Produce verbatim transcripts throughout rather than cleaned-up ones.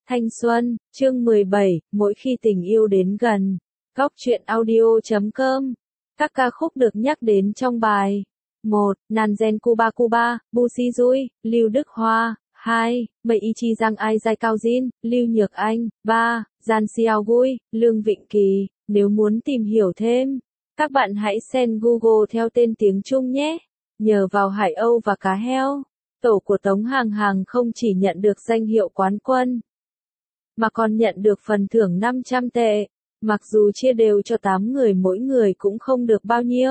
Thanh xuân, chương mười bảy, mỗi khi tình yêu đến gần. Góc truyện audio chấm com. Các ca khúc được nhắc đến trong bài. một. Nanzen Cuba Cuba, Busi Rui, Lưu Đức Hoa. hai. Mây Ichi Giang Ai Giai Cao Jin, Lưu Nhược Anh. ba. Gian Xiao Gui, Lương Vịnh Kỳ. Nếu muốn tìm hiểu thêm, các bạn hãy xem Google theo tên tiếng Trung nhé. Nhờ vào Hải Âu và cá heo, tổ của Tống Hàng Hàng không chỉ nhận được danh hiệu quán quân, mà còn nhận được phần thưởng năm trăm tệ, mặc dù chia đều cho tám người mỗi người cũng không được bao nhiêu,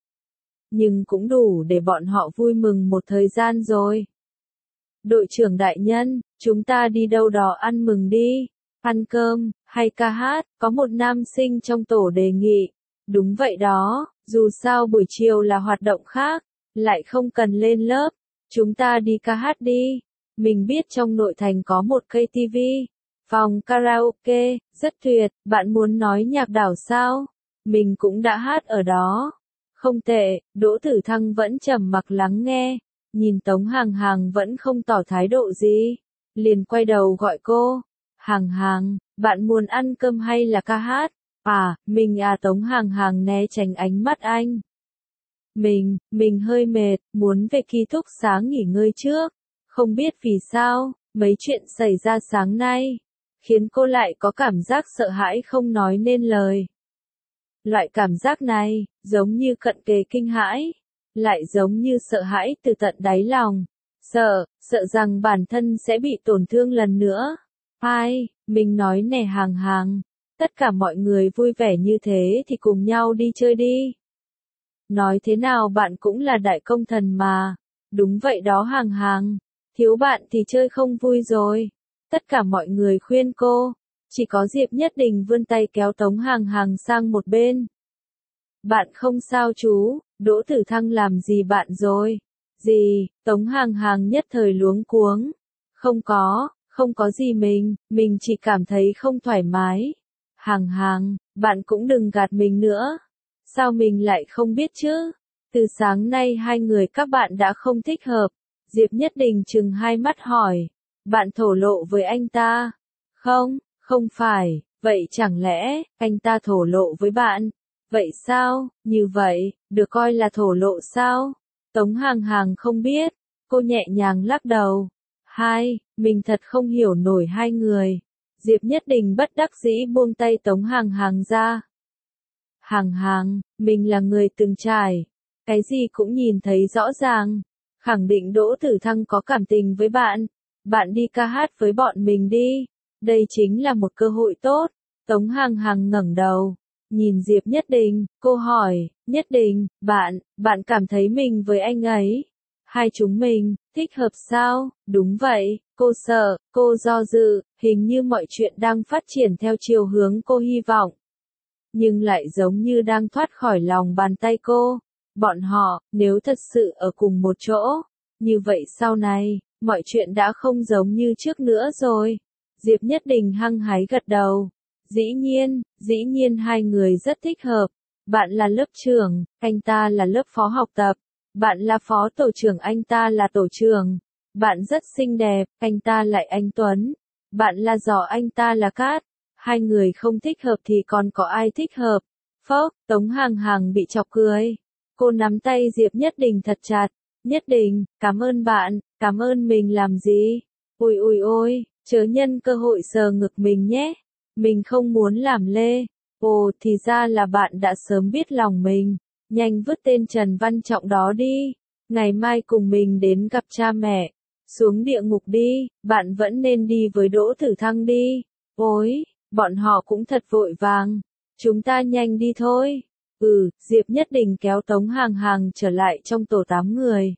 nhưng cũng đủ để bọn họ vui mừng một thời gian rồi. Đội trưởng đại nhân, chúng ta đi đâu đó ăn mừng đi, ăn cơm, hay ca hát, có một nam sinh trong tổ đề nghị. Đúng vậy đó, dù sao buổi chiều là hoạt động khác, lại không cần lên lớp, chúng ta đi ca hát đi. Mình biết trong nội thành có một cây ti vi, phòng karaoke, rất tuyệt, bạn muốn nói nhạc đảo sao? Mình cũng đã hát ở đó. Không tệ, Đỗ Tử Thăng vẫn trầm mặc lắng nghe, nhìn Tống Hàng Hàng vẫn không tỏ thái độ gì, liền quay đầu gọi cô. Hàng Hàng, bạn muốn ăn cơm hay là ca hát? À, mình à Tống Hàng Hàng né tránh ánh mắt anh. Mình, mình hơi mệt, muốn về ký túc xá nghỉ ngơi trước. Không biết vì sao, mấy chuyện xảy ra sáng nay, khiến cô lại có cảm giác sợ hãi không nói nên lời. Loại cảm giác này, giống như cận kề kinh hãi, lại giống như sợ hãi từ tận đáy lòng. Sợ, sợ rằng bản thân sẽ bị tổn thương lần nữa. Ai, mình nói nè Hàng Hàng, tất cả mọi người vui vẻ như thế thì cùng nhau đi chơi đi. Nói thế nào bạn cũng là đại công thần mà. Đúng vậy đó Hàng Hàng, thiếu bạn thì chơi không vui rồi. Tất cả mọi người khuyên cô, chỉ có Diệp Nhất Đình vươn tay kéo Tống Hàng Hàng sang một bên. Bạn không sao chú, Đỗ Tử Thăng làm gì bạn rồi? Gì? Tống Hàng Hàng nhất thời luống cuống. Không có, không có gì mình, mình chỉ cảm thấy không thoải mái. Hàng Hàng, bạn cũng đừng gạt mình nữa. Sao mình lại không biết chứ? Từ sáng nay hai người các bạn đã không thích hợp. Diệp Nhất Đình trừng hai mắt hỏi. Bạn thổ lộ với anh ta? Không, không phải, vậy chẳng lẽ, anh ta thổ lộ với bạn? Vậy sao, như vậy, được coi là thổ lộ sao? Tống Hàng Hàng không biết, cô nhẹ nhàng lắc đầu. Hai, mình thật không hiểu nổi hai người. Diệp Nhất Đình bất đắc dĩ buông tay Tống Hàng Hàng ra. Hàng Hàng, mình là người từng trải, cái gì cũng nhìn thấy rõ ràng. Khẳng định Đỗ Tử Thăng có cảm tình với bạn. Bạn đi ca hát với bọn mình đi. Đây chính là một cơ hội tốt. Tống Hàng Hàng ngẩng đầu, nhìn Diệp Nhất Đình, cô hỏi, Nhất Đình, bạn, bạn cảm thấy mình với anh ấy, hai chúng mình, thích hợp sao? Đúng vậy, cô sợ, cô do dự, hình như mọi chuyện đang phát triển theo chiều hướng cô hy vọng. Nhưng lại giống như đang thoát khỏi lòng bàn tay cô. Bọn họ, nếu thật sự ở cùng một chỗ, như vậy sau này, mọi chuyện đã không giống như trước nữa rồi. Diệp Nhất Đình hăng hái gật đầu. Dĩ nhiên, dĩ nhiên hai người rất thích hợp. Bạn là lớp trưởng, anh ta là lớp phó học tập. Bạn là phó tổ trưởng, anh ta là tổ trưởng. Bạn rất xinh đẹp, anh ta lại anh Tuấn. Bạn là giỏ, anh ta là cát. Hai người không thích hợp thì còn có ai thích hợp? Phốc, Tống Hàng Hàng bị chọc cười. Cô nắm tay Diệp Nhất Đình thật chặt. Nhất Đình, cảm ơn bạn, cảm ơn mình làm gì? Ôi ôi ôi, chớ nhân cơ hội sờ ngực mình nhé. Mình không muốn làm lê. Ồ, thì ra là bạn đã sớm biết lòng mình. Nhanh vứt tên Trần Văn Trọng đó đi. Ngày mai cùng mình đến gặp cha mẹ. Xuống địa ngục đi, bạn vẫn nên đi với Đỗ Tử Thăng đi. Ôi, bọn họ cũng thật vội vàng. Chúng ta nhanh đi thôi. Ừ, Diệp Nhất Đình kéo Tống Hàng Hàng trở lại trong tổ tám người.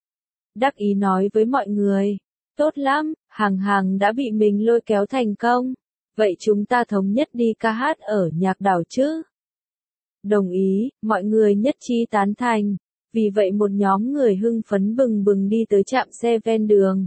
Đắc ý nói với mọi người. Tốt lắm, Hàng Hàng đã bị mình lôi kéo thành công. Vậy chúng ta thống nhất đi ca hát ở nhạc đảo chứ? Đồng ý, mọi người nhất trí tán thành. Vì vậy một nhóm người hưng phấn bừng bừng đi tới trạm xe ven đường.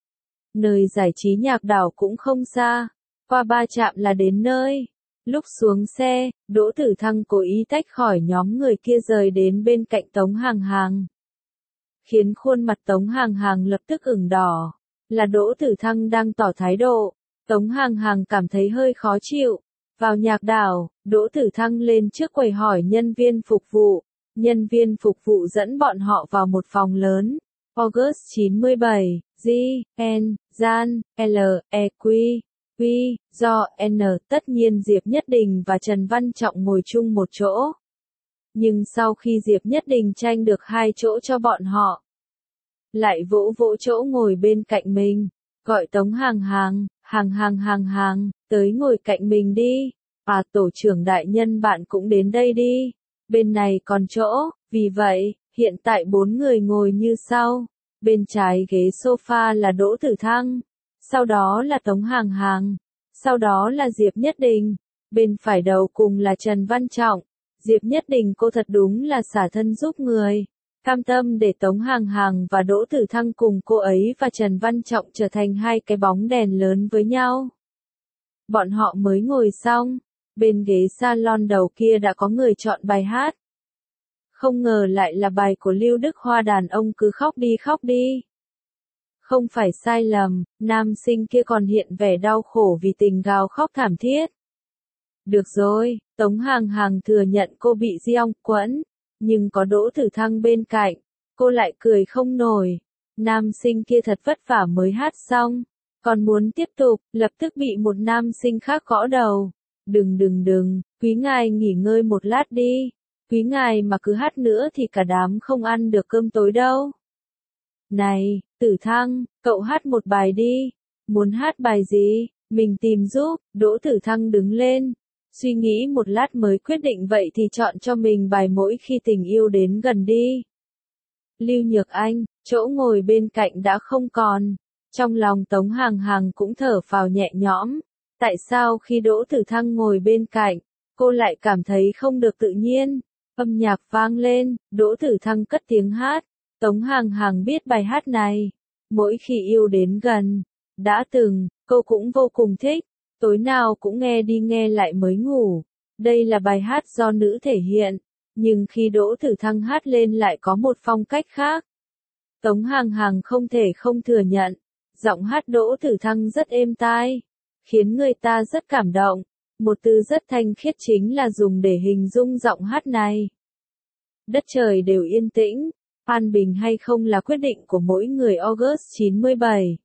Nơi giải trí nhạc đảo cũng không xa. Qua ba trạm là đến nơi. Lúc xuống xe, Đỗ Tử Thăng cố ý tách khỏi nhóm người kia rời đến bên cạnh Tống Hàng Hàng. Khiến khuôn mặt Tống Hàng Hàng lập tức ửng đỏ. Là Đỗ Tử Thăng đang tỏ thái độ. Tống Hàng Hàng cảm thấy hơi khó chịu. Vào nhạc đảo, Đỗ Tử Thăng lên trước quầy hỏi nhân viên phục vụ. Nhân viên phục vụ dẫn bọn họ vào một phòng lớn. August chín mươi bảy, G, N, Gian, L, E, Q, Q, do, N. Tất nhiên Diệp Nhất Đình và Trần Văn Trọng ngồi chung một chỗ. Nhưng sau khi Diệp Nhất Đình tranh được hai chỗ cho bọn họ, lại vỗ vỗ chỗ ngồi bên cạnh mình, gọi Tống Hàng Hàng, hàng hàng hàng hàng, tới ngồi cạnh mình đi. À, tổ trưởng đại nhân bạn cũng đến đây đi. Bên này còn chỗ, vì vậy, hiện tại bốn người ngồi như sau. Bên trái ghế sofa là Đỗ Tử Thăng, sau đó là Tống Hàng Hàng, sau đó là Diệp Nhất Đình, bên phải đầu cùng là Trần Văn Trọng. Diệp Nhất Đình cô thật đúng là xả thân giúp người, cam tâm để Tống Hàng Hàng và Đỗ Tử Thăng cùng cô ấy và Trần Văn Trọng trở thành hai cái bóng đèn lớn với nhau. Bọn họ mới ngồi xong, bên ghế salon đầu kia đã có người chọn bài hát. Không ngờ lại là bài của Lưu Đức Hoa đàn ông cứ khóc đi khóc đi. Không phải sai lầm, nam sinh kia còn hiện vẻ đau khổ vì tình gào khóc thảm thiết. Được rồi, Tống Hàng Hàng thừa nhận cô bị giong quẫn, nhưng có Đỗ Tử Thăng bên cạnh, cô lại cười không nổi. Nam sinh kia thật vất vả mới hát xong, còn muốn tiếp tục, lập tức bị một nam sinh khác gõ đầu. Đừng đừng đừng, quý ngài nghỉ ngơi một lát đi. Quý ngài mà cứ hát nữa thì cả đám không ăn được cơm tối đâu. Này, Tử Thăng, cậu hát một bài đi. Muốn hát bài gì? Mình tìm giúp. Đỗ Tử Thăng đứng lên, suy nghĩ một lát mới quyết định vậy thì chọn cho mình bài Mỗi khi tình yêu đến gần đi. Lưu Nhược Anh, chỗ ngồi bên cạnh đã không còn. Trong lòng Tống Hàng Hàng cũng thở phào nhẹ nhõm. Tại sao khi Đỗ Tử Thăng ngồi bên cạnh, cô lại cảm thấy không được tự nhiên? Âm nhạc vang lên, Đỗ Tử Thăng cất tiếng hát. Tống Hàng Hàng biết bài hát này. Mỗi khi yêu đến gần. Đã từng, cô cũng vô cùng thích. Tối nào cũng nghe đi nghe lại mới ngủ. Đây là bài hát do nữ thể hiện. Nhưng khi Đỗ Tử Thăng hát lên lại có một phong cách khác. Tống Hàng Hàng không thể không thừa nhận. Giọng hát Đỗ Tử Thăng rất êm tai. Khiến người ta rất cảm động. Một từ rất thanh khiết chính là dùng để hình dung giọng hát này. Đất trời đều yên tĩnh, an bình hay không là quyết định của mỗi người. August chín mươi bảy.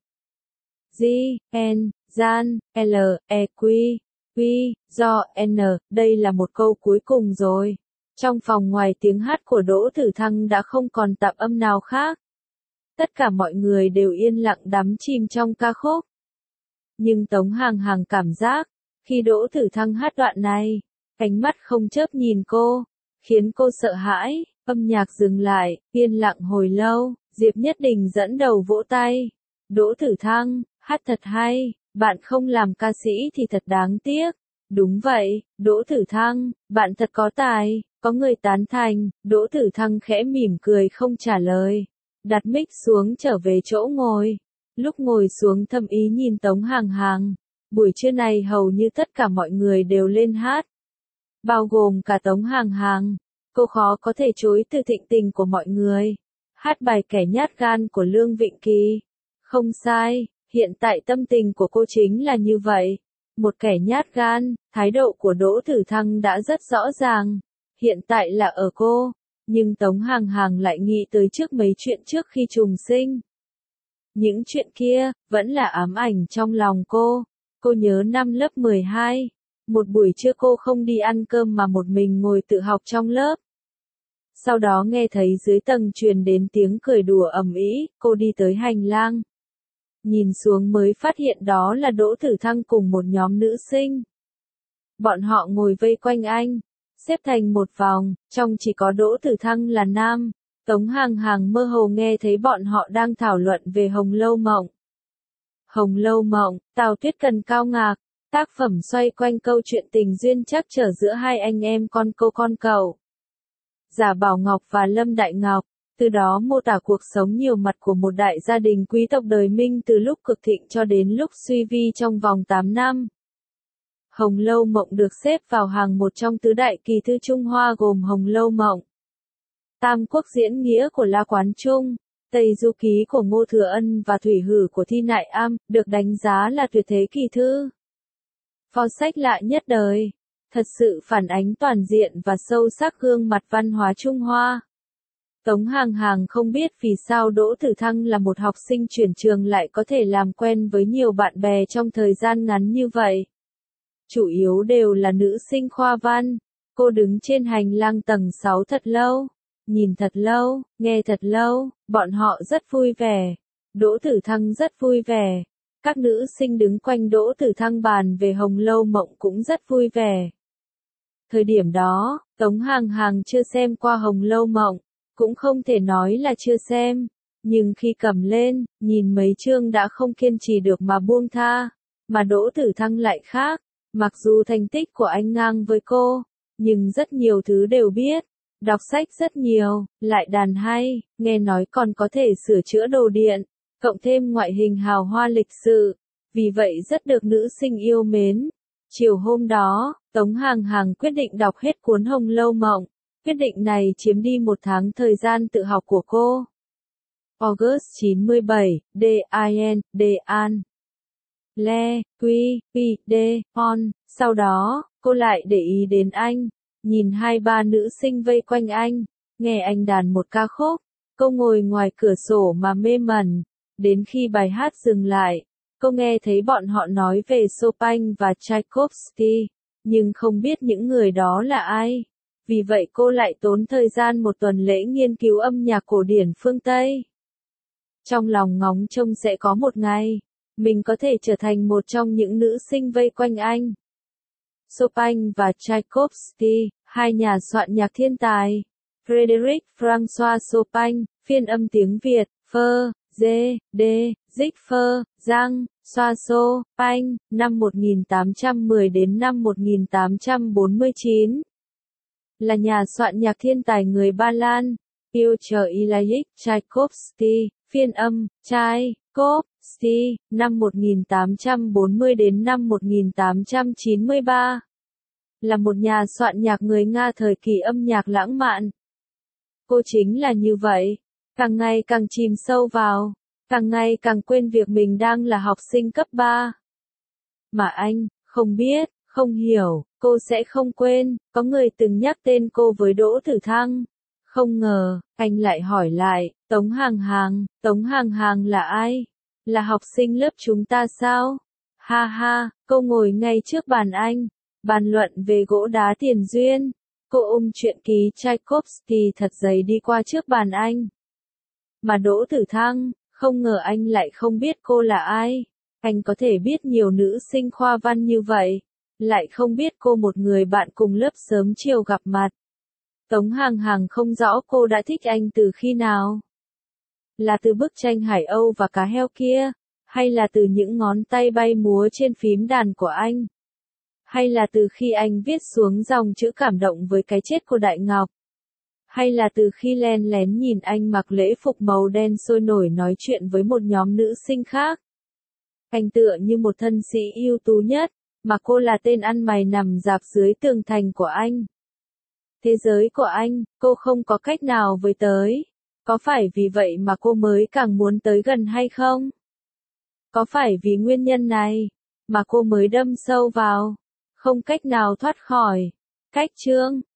G, N, Gian, L, E, Q, Q, do, N. Đây là một câu cuối cùng rồi. Trong phòng ngoài tiếng hát của Đỗ Tử Thăng đã không còn tạp âm nào khác. Tất cả mọi người đều yên lặng đắm chìm trong ca khúc. Nhưng Tống Hàng Hàng cảm giác, khi Đỗ Tử Thăng hát đoạn này, ánh mắt không chớp nhìn cô, khiến cô sợ hãi. Âm nhạc dừng lại, yên lặng hồi lâu, Diệp Nhất Đình dẫn đầu vỗ tay. Đỗ Tử Thăng, hát thật hay, bạn không làm ca sĩ thì thật đáng tiếc. Đúng vậy, Đỗ Tử Thăng, bạn thật có tài, có người tán thành. Đỗ Tử Thăng khẽ mỉm cười không trả lời, đặt mic xuống trở về chỗ ngồi. Lúc ngồi xuống thâm ý nhìn Tống Hàng Hàng. Buổi trưa này hầu như tất cả mọi người đều lên hát, bao gồm cả Tống Hàng Hàng. Cô khó có thể chối từ thịnh tình của mọi người. Hát bài Kẻ Nhát Gan của Lương Vịnh Kỳ. Không sai, hiện tại tâm tình của cô chính là như vậy. Một kẻ nhát gan, thái độ của Đỗ Tử Thăng đã rất rõ ràng. Hiện tại là ở cô, nhưng Tống Hàng Hàng lại nghĩ tới trước mấy chuyện trước khi trùng sinh. Những chuyện kia, vẫn là ám ảnh trong lòng cô. Cô nhớ năm lớp mười hai. Một buổi trưa cô không đi ăn cơm mà một mình ngồi tự học trong lớp. Sau đó nghe thấy dưới tầng truyền đến tiếng cười đùa ầm ĩ, cô đi tới hành lang. Nhìn xuống mới phát hiện đó là Đỗ Tử Thăng cùng một nhóm nữ sinh. Bọn họ ngồi vây quanh anh, xếp thành một vòng, trong chỉ có Đỗ Tử Thăng là nam. Tống Hàng Hàng mơ hồ nghe thấy bọn họ đang thảo luận về Hồng Lâu Mộng. Hồng Lâu Mộng, Tào Tuyết Cần cao ngạc, tác phẩm xoay quanh câu chuyện tình duyên trắc trở giữa hai anh em con cô con cậu. Giả Bảo Ngọc và Lâm Đại Ngọc, từ đó mô tả cuộc sống nhiều mặt của một đại gia đình quý tộc đời Minh từ lúc cực thịnh cho đến lúc suy vi trong vòng tám năm. Hồng Lâu Mộng được xếp vào hàng một trong tứ đại kỳ thư Trung Hoa gồm Hồng Lâu Mộng, Tam Quốc Diễn Nghĩa của La Quán Trung, Tây Du Ký của Ngô Thừa Ân và Thủy Hử của Thi Nại Am, được đánh giá là tuyệt thế kỳ thư. Pho sách lạ nhất đời. Thật sự phản ánh toàn diện và sâu sắc gương mặt văn hóa Trung Hoa. Tống Hàng Hàng không biết vì sao Đỗ Tử Thăng là một học sinh chuyển trường lại có thể làm quen với nhiều bạn bè trong thời gian ngắn như vậy. Chủ yếu đều là nữ sinh khoa văn. Cô đứng trên hành lang tầng sáu thật lâu, nhìn thật lâu, nghe thật lâu, bọn họ rất vui vẻ. Đỗ Tử Thăng rất vui vẻ. Các nữ sinh đứng quanh Đỗ Tử Thăng bàn về Hồng Lâu Mộng cũng rất vui vẻ. Thời điểm đó, Tống Hàng Hàng chưa xem qua Hồng Lâu Mộng, cũng không thể nói là chưa xem, nhưng khi cầm lên, nhìn mấy chương đã không kiên trì được mà buông tha, mà Đỗ Tử Thăng lại khác, mặc dù thành tích của anh ngang với cô, nhưng rất nhiều thứ đều biết, đọc sách rất nhiều, lại đàn hay, nghe nói còn có thể sửa chữa đồ điện, cộng thêm ngoại hình hào hoa lịch sự, vì vậy rất được nữ sinh yêu mến. Chiều hôm đó, Tống Hàng Hàng quyết định đọc hết cuốn Hồng Lâu Mộng. Quyết định này chiếm đi một tháng thời gian tự học của cô. August chín mươi bảy, D I N, D An. Le, Quy, Pi, D, On. Sau đó, cô lại để ý đến anh. Nhìn hai ba nữ sinh vây quanh anh. Nghe anh đàn một ca khúc. Cô ngồi ngoài cửa sổ mà mê mẩn. Đến khi bài hát dừng lại, cô nghe thấy bọn họ nói về Chopin và Tchaikovsky. Nhưng không biết những người đó là ai. Vì vậy cô lại tốn thời gian một tuần lễ nghiên cứu âm nhạc cổ điển phương Tây. Trong lòng ngóng trông sẽ có một ngày, mình có thể trở thành một trong những nữ sinh vây quanh anh. Chopin và Tchaikovsky, hai nhà soạn nhạc thiên tài. Frédéric François Chopin, phiên âm tiếng Việt, Phơ, Dê, Đê, Dích Phơ, Giang, Xoa Xô, Panh, năm một nghìn tám trăm mười đến năm một nghìn tám trăm bốn mươi chín. Là nhà soạn nhạc thiên tài người Ba Lan, Piotr Ilyich Tchaikovsky, phiên âm, Tchaikovsky, năm một nghìn tám trăm bốn mươi đến năm một nghìn tám trăm chín mươi ba. Là một nhà soạn nhạc người Nga thời kỳ âm nhạc lãng mạn. Cô chính là như vậy, càng ngày càng chìm sâu vào, càng ngày càng quên việc mình đang là học sinh cấp ba. Mà anh, không biết, không hiểu, cô sẽ không quên, có người từng nhắc tên cô với Đỗ Tử Thăng. Không ngờ, anh lại hỏi lại, Tống Hàng Hàng, Tống Hàng Hàng là ai? Là học sinh lớp chúng ta sao? Ha ha, cô ngồi ngay trước bàn anh, bàn luận về gỗ đá tiền duyên. Cô ôm truyện ký Tchaikovsky thật dày đi qua trước bàn anh. Mà Đỗ Tử Thăng, không ngờ anh lại không biết cô là ai. Anh có thể biết nhiều nữ sinh khoa văn như vậy, lại không biết cô một người bạn cùng lớp sớm chiều gặp mặt. Tống Hàng Hàng không rõ cô đã thích anh từ khi nào. Là từ bức tranh Hải Âu và cá heo kia, hay là từ những ngón tay bay múa trên phím đàn của anh? Hay là từ khi anh viết xuống dòng chữ cảm động với cái chết của Đại Ngọc? Hay là từ khi len lén nhìn anh mặc lễ phục màu đen sôi nổi nói chuyện với một nhóm nữ sinh khác? Anh tựa như một thân sĩ ưu tú nhất, mà cô là tên ăn mày nằm rạp dưới tường thành của anh. Thế giới của anh, cô không có cách nào với tới. Có phải vì vậy mà cô mới càng muốn tới gần hay không? Có phải vì nguyên nhân này, mà cô mới đâm sâu vào, không cách nào thoát khỏi? Cách chương